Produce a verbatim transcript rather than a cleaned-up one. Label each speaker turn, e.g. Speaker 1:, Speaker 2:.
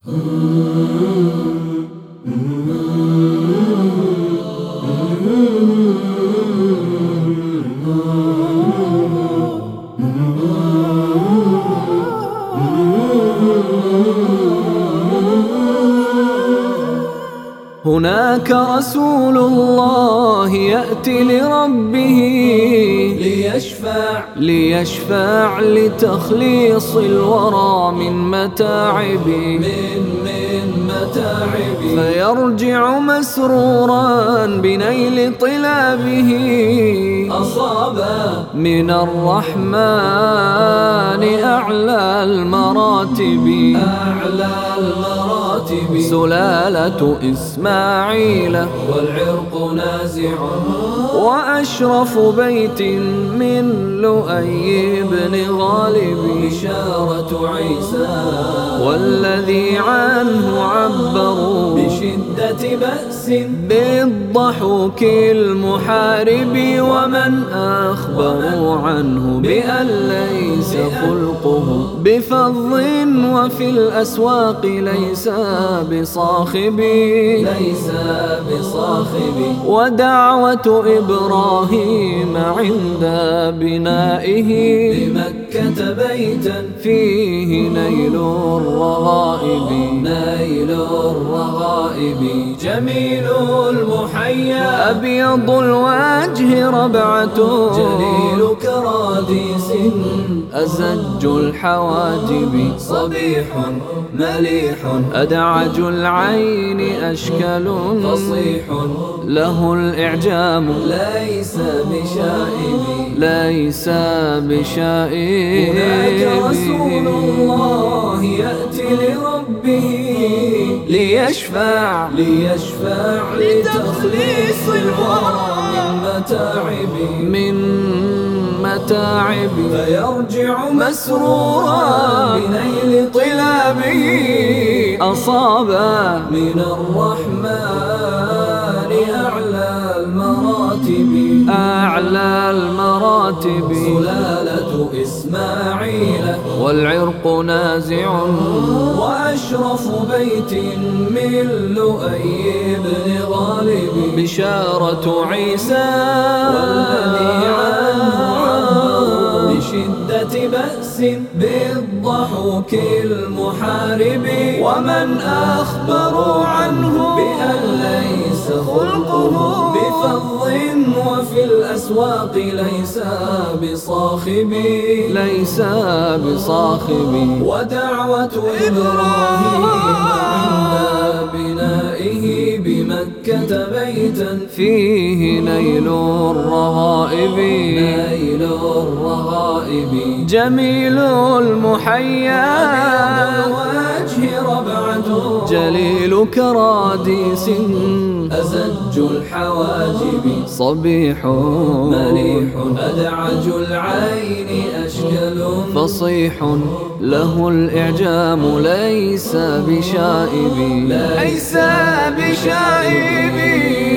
Speaker 1: هناك رسول الله يأتي لربه ليشفع ليشفع لتخليص الورى من متاعبه من من متاعبه فيرجع مسرورا بنيل طلابه أصاب من الرحمن أعلى المراتب أعلى المراتب سلالة إسماعيل والعرق نازع وأشرف بيت من لؤي بن غالب بشارة عيسى والذي عنه عبروا بشدة بأس بالضحك المحارب ومن أخبروا عنه بأن ليس خلقه بفظ وفي الأسواق ليس بصاخب ليس بصاخب ودعوة إبراهيم عند بنائه بمكة بيتا فيه نيل الرغائب نيل الرغائب جميل المحيا أبيض الوجه ربعة جليل كراديس أزج الحواجب صبيح مليح أدعج العين أشكل فصيح له الإعجام ليس بشائب ليس بشائب هناك رسول الله يأتي لربه ليشفع ليشفع لتخليص الورى من متاعب من متاعب فيرجع مسرورا بنيل طلابه أصاب من الرحمن أعلى المراتب أعلى المراتب سلالة إسماعيل والعرق نازع وأشرف بيت من لؤي بن غالب بشارة عيسى والذي عنه بشدة بأس بالضحك المحارب ومن أخبروا عنه بأن ليس خلقه بفظ وفي الأسواق ليس بصاخب ليس بصاخب ودعوة إبراهيم عند بنائه بمكة بيتا فيه نيل الرغائب نيل الرغائب جميل المحيا الوجه ربعة جليل كراديس أزج الحواجب صبيح مليح أدعج العين أشكل فصيح له الإعجام ليس بشائب ليس بشائب